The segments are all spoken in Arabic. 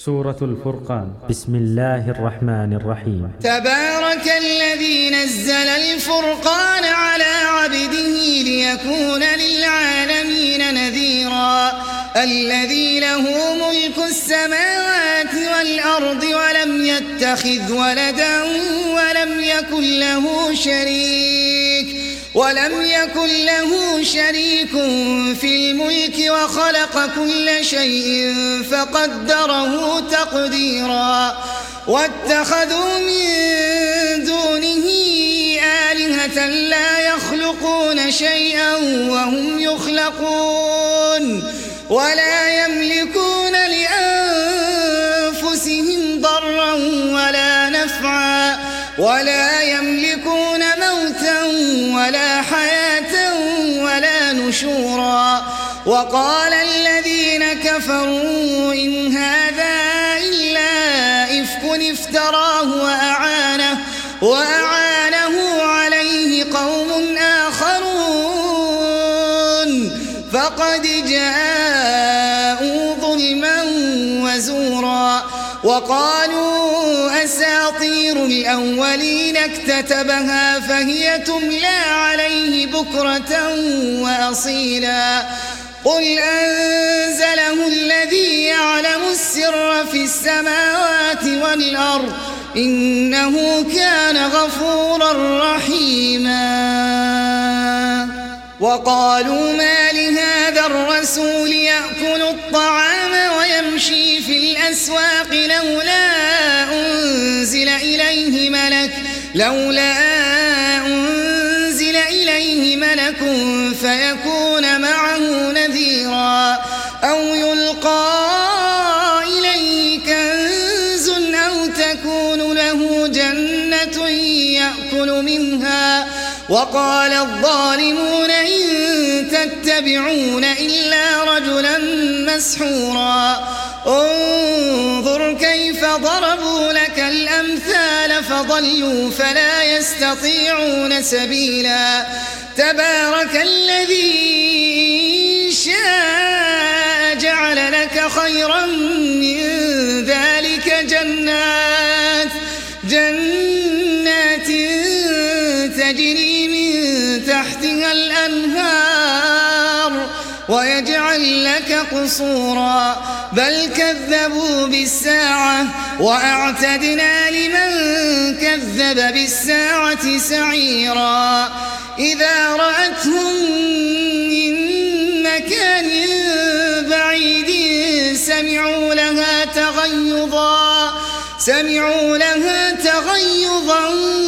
سورة الفرقان. بسم الله الرحمن الرحيم. تبارك الذي نزل الفرقان على عبده ليكون للعالمين نذيرا الذي له ملك السماوات والأرض ولم يتخذ ولدا ولم يكن له شريك في الملك وخلق كل شيء فقدره تقديرا واتخذوا من دونه آلهة لا يخلقون شيئا وهم يخلقون ولا يملكون لأنفسهم ضرا ولا نفعا ولا يملكون موتا ولا حياة ولا نشورا وقال الذين كفروا إن هذا إلا إفك افتراه وأعانه عليه قوم آخرون فقد جاءوا ظلما وزورا وقالوا أساطير الأولين اكتتبها فهي تملى عليه بكرة وأصيلا قل أنزله الذي يعلم السر في السماوات والأرض إنه كان غفورا رحيما وقالوا ما لهذا الرسول يأكل الطعام ويمشي في الأسواق لولا أنزل إليه ملك فيكون معه نذيرا أو يلقى إليه كنز أو تكون له جنة يأكل منها وقال الظالمون إن تتبعون إلا رجلا مسحورا انظر كيف ضربوا لك الأمثال فضلوا فلا يستطيعون سبيلا تبارك الذي شاء جعل لك خيرا من ذلك جنات تجري من تحتها الأنهار ويجعل لك قصورا بل كذبوا بالساعة وأعتدنا لمن كذب بالساعة سعيرا إذا رأتهم من مكان بعيد سمعوا لها تغيظا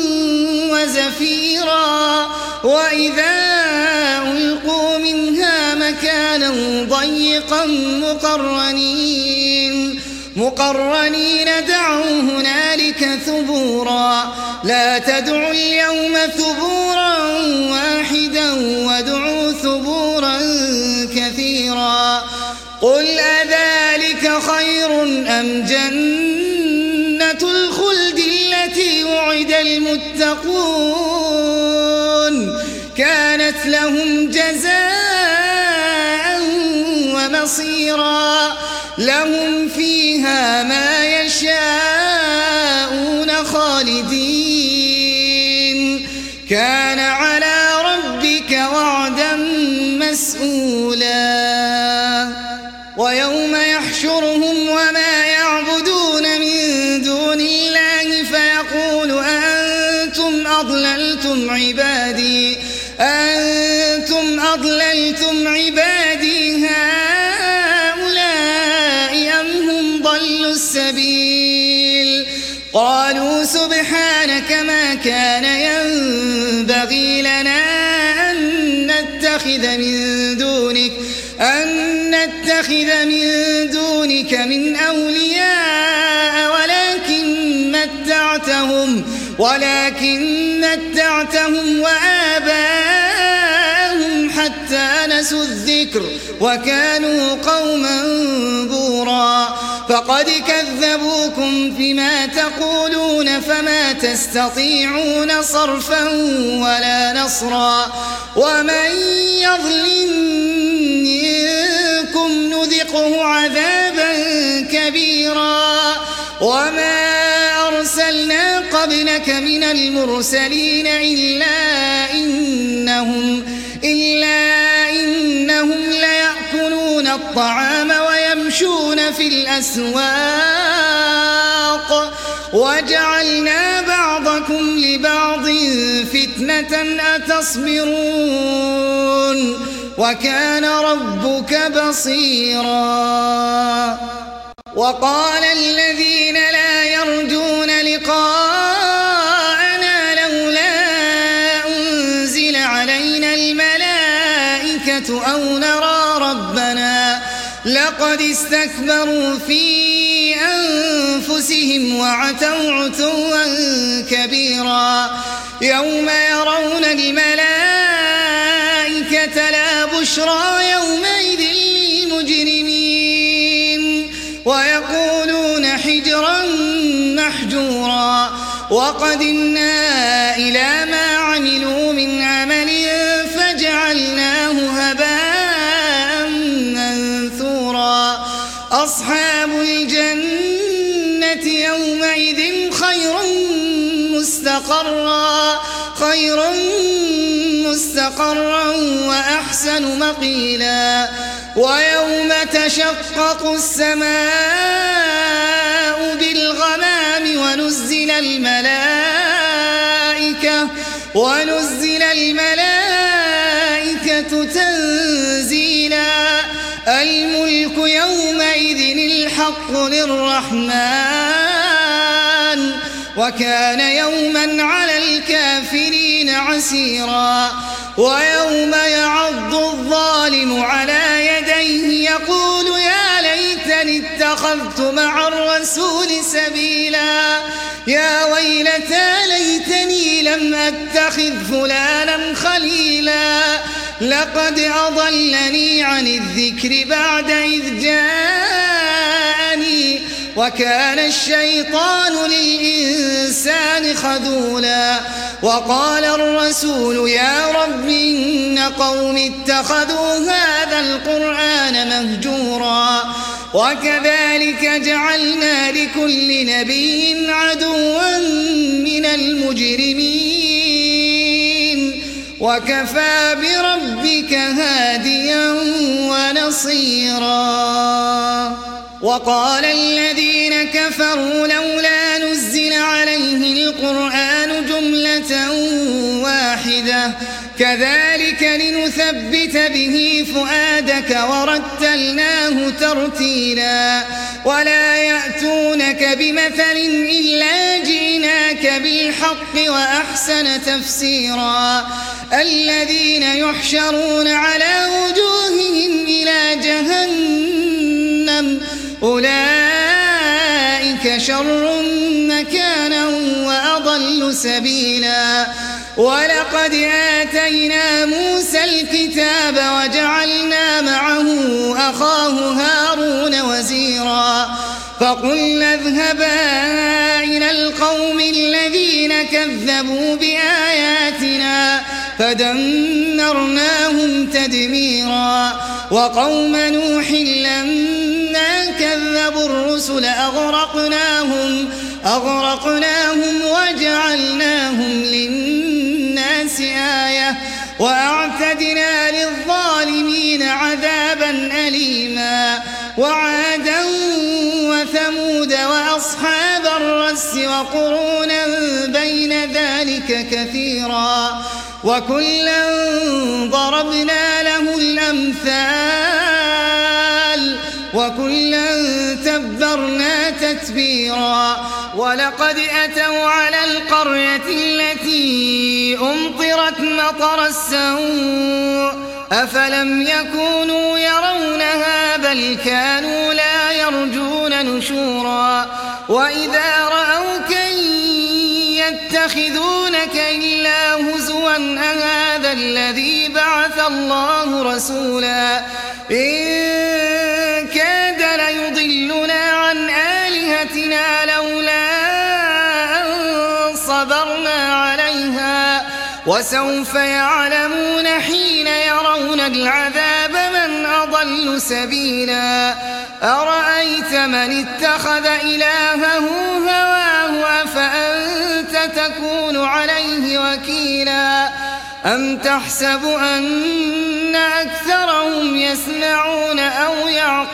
وزفيرا وإذا ألقوا منها مكانا ضيقا مقرنين دعوا هنالك ثبورا لا تدعوا اليوم ثبورا واحدا وادعوا ثبورا كثيرا قل أذلك خير أم جنة الخلد التي وعد المتقون كانت لهم جزاء ومصيرا لهم فيها ما يشاءون خالدين كان على ربك وعدا مسئولا ويوم يحشرهم وما يعبدون من دون الله فيقول أنتم أضللتم عبادي هؤلاء أم هم ضلوا السبيل قالوا سبحانك ما كان ينبغي لنا أن نتخذ من دونك من أولياء ولكن متعتهم وآباءهم حتى نسوا الذكر وكانوا قوما بورا فقد كذبوكم فيما تقولون فما تستطيعون صرفا ولا نصرا ومن يظلم منكم نذقه عذابا كبيرا وما أرسلنا قبلك من المرسلين إلا إنهم ليأكلون الطعام ويمشون في الأسواق وجعلنا بعضكم لبعض فتنة أتصبرون وكان ربك بصيرا وقال الذين لا يرجون لقاءنا لولا أنزل علينا الملائكة أو نرى ربنا لقد استكبروا في أنفسهم وعتوا عتوا كبيرا يوم يرون الملائكة لا بشرى يومئذ للمجرمين ويقولون حجرا محجورا وقدمنا إلى ما عملوا من عمل فجعلناه هباء منثورا أصحاب الجنة يومئذ خير مستقرا وأحسن مقيلا ويوم تشقق السماء بالغمام ونزل الملائكة تنزيلا الملك يومئذ الحق للرحمن وكان يوما على الكافرين عسيرا ويوم يعض الظالم على يديه يقول يا ليتني اتخذت مع الرسول سبيلا يا ويلتى ليتني لم أتخذ فلانا خليلا لقد أضلني عن الذكر بعد إذ جاءني وكان الشيطان للإنسان خذولا وقال الرسول يا رب إن قوم اتخذوا هذا القرآن مهجورا وكذلك جعلنا لكل نبي عدوا من المجرمين وكفى بربك هاديا ونصيرا وقال الذين كفروا لولا نزل عليه القرآن جملة واحدة كذلك لنثبت به فؤادك ورتلناه ترتيلا ولا يأتونك بمثل إلا جئناك بالحق وأحسن تفسيرا الذين يحشرون على وجوههم إلى جهنم أولئك شر مكانا وأضل سبيلا ولقد آتينا موسى الكتاب وجعلنا معه أخاه هارون وزيرا فقلنا اذهبا إلى القوم الذين كذبوا بآياتنا فدمرناهم تدميرا وقوم نوح لما كذبوا الرسل أغرقناهم وجعلناهم للناس آية وأعتدنا للظالمين عذابا أليما وعادا وثمود وأصحاب الرس وقرونا بين ذلك كثيرا وكلا ضربنا له الأمثال وكلا تبرنا تتبيرا ولقد أتوا على القرية التي أمطرت مطر السوء أفلم يكونوا يرونها بل كانوا لا يرجون نشورا وإذا رأوك يتخذونك إلا هزوا أهذا الذي بعث الله رسولا إن كاد ليضلنا عن آلهتنا لولا أن صبرنا عليها وسوف يعلمون حين يرون العذاب من أضل أضل سبيلا أرأيت من اتخذ إلهه هواه أفأنت تكون عليه وكيلا أم تحسب أن أكثرهم يسمعون أو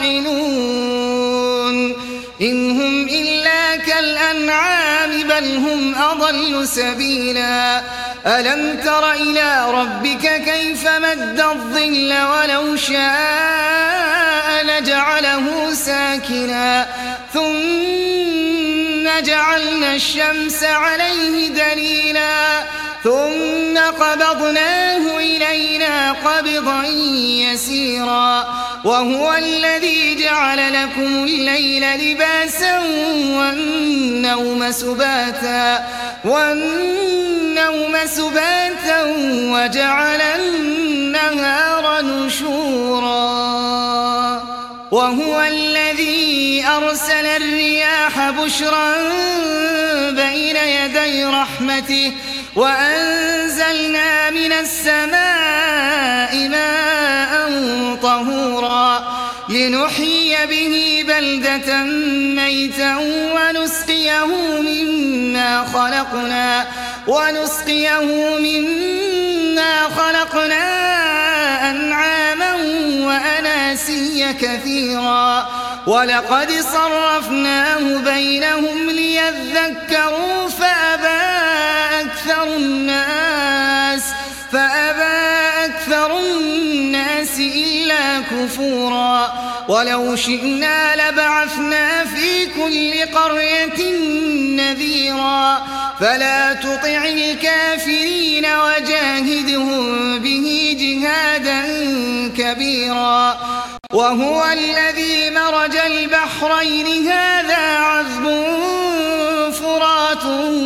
يعقلون إن هم إلا كالأنعام بل هم أضل سبيلا ألم تر إلى ربك كيف مد الظل ولو شاء لجعله ساكنا ثم جعلنا الشمس عليه دليلا ثم قبضناه إلينا قبضا يسيرا وهو الذي جعل لكم الليل لباسا والنوم سباتا وجعل النهار نشورا وهو الذي أرسل الرياح بشرا بين يدي رحمته وأنزلنا من السماء ماء طهورا لنحيي به بلدة ميتا ونسقيه مما خلقنا أنعاما وأناسيا كثيرا ولقد صرفناه بينهم ليذكروا فأبى أكثر الناس إلا كفورا ولو شئنا لبعثنا في كل قرية نذيرا فلا تطع الكافرين وجاهدهم به جهادا كبيرا وهو الذي مرج البحرين هذا عذب فرات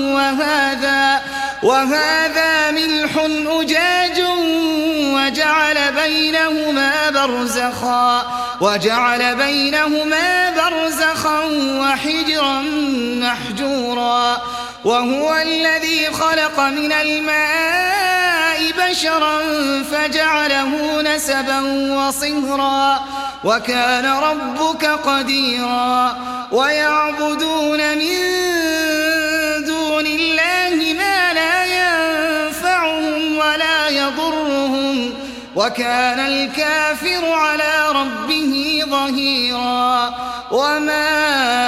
وهذا ملح أجاج وجعل بينهما برزخا وحجرا محجورا وهو الذي خلق من الماء بشرا فجعله نسبا وصهرا وكان ربك قديرا ويعبدون من دون الله ما لا ينفعهم ولا يضرهم وكان الكافر على ربه ظهيرا وما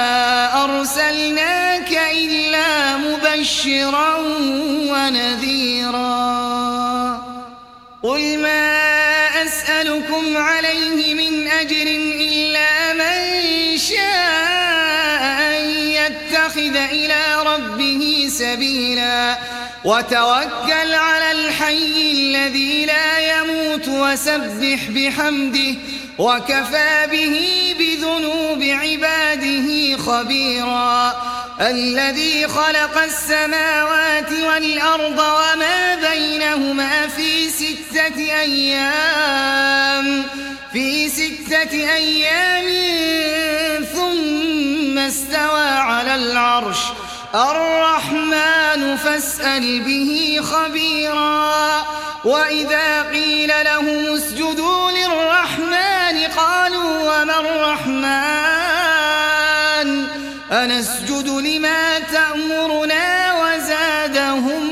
أرسلناك إلا مبشرا ونذيرا قل ما أسألكم عليه من أجر إلا من شاء أن يتخذ إلى ربه سبيلا وتوكل على الحي الذي لا يموت وسبح بحمده وكفى به بذنوب عباده خبيرا الذي خلق السماوات والأرض وما بينهما في ستة أيام ثم استوى على العرش الرحمن فاسأل به خبيرا وإذا قيل لهم اسجدوا للرحمن قالوا وما الرحمن أنسجد لما تأمرنا وزادهم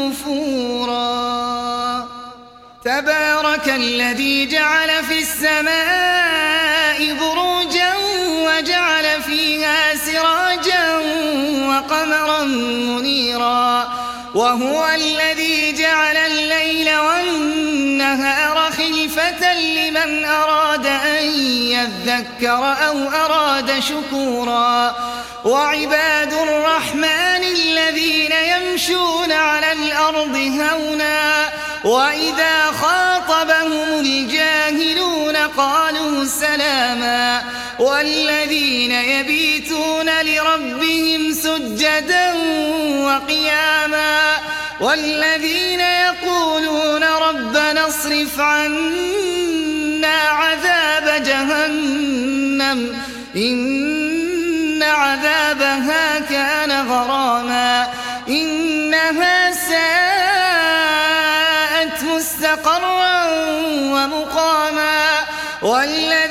نفورا تبارك الذي جعل في السماء بروجا وجعل فيها سراجا وقمرا منيرا وهو الذي جعل الليل والنهار خلفة لمن أراد أن يذكر أو أراد شكورا وعباد الرحمن الذين يمشون على الأرض هونا وإذا خاطبهم الجاهلون قالوا سلاما والذين يبيتون لربهم سجدا وقياما والذين يقولون ربنا اصرف عنا عذاب جهنم إن عذابها كان غراما إنها ساءت مستقرا ومقاما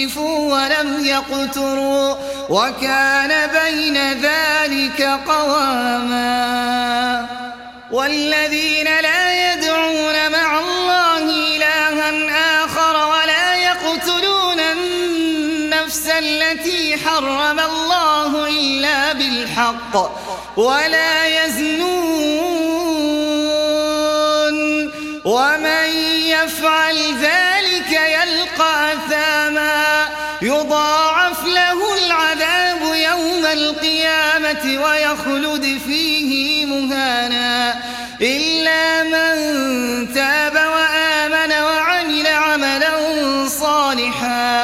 يسرفوا ولم يقتروا وكان بين ذلك قواما والذين لا يدعون مع الله إلها آخر ولا يقتلون النفس التي حرم الله إلا بالحق ولا يزنون ومن يفعل ذلك يلقى أثاما يضاعف له العذاب يوم القيامة ويخلد فيه مهانا إلا من تاب وآمن وعمل عملا صالحا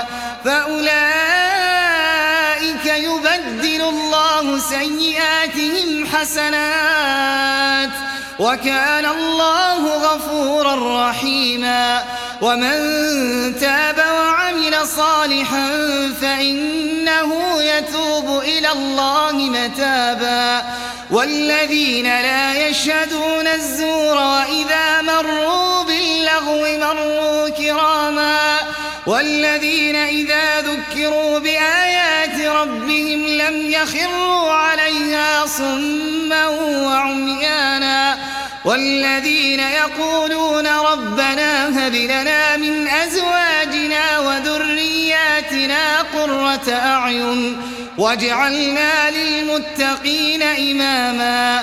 فأولئك يبدل الله سيئاتهم حسنات وكان الله غفورا رحيما ومن تاب وعمل صالحا فإنه يتوب إلى الله متابا والذين لا يشهدون الزور وإذا مروا باللغو مروا كراما والذين إذا ذكروا بآيات ربهم لم يخروا عليها صما وعميانا والذين يقولون ربنا هب لنا من أزواجنا وذرياتنا قرة أعين واجعلنا للمتقين إماما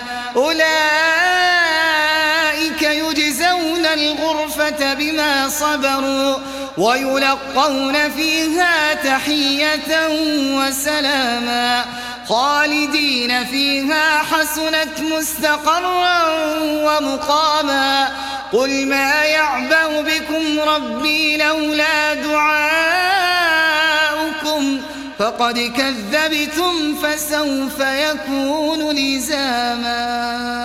أولئك يجزون الغرفة بما صبروا ويلقون فيها تحية وسلاما خالدين فيها حسنت مستقرا ومقاما قل ما يعبأ بكم ربي لولا دعاؤكم فقد كذبتم فسوف يكون لزاما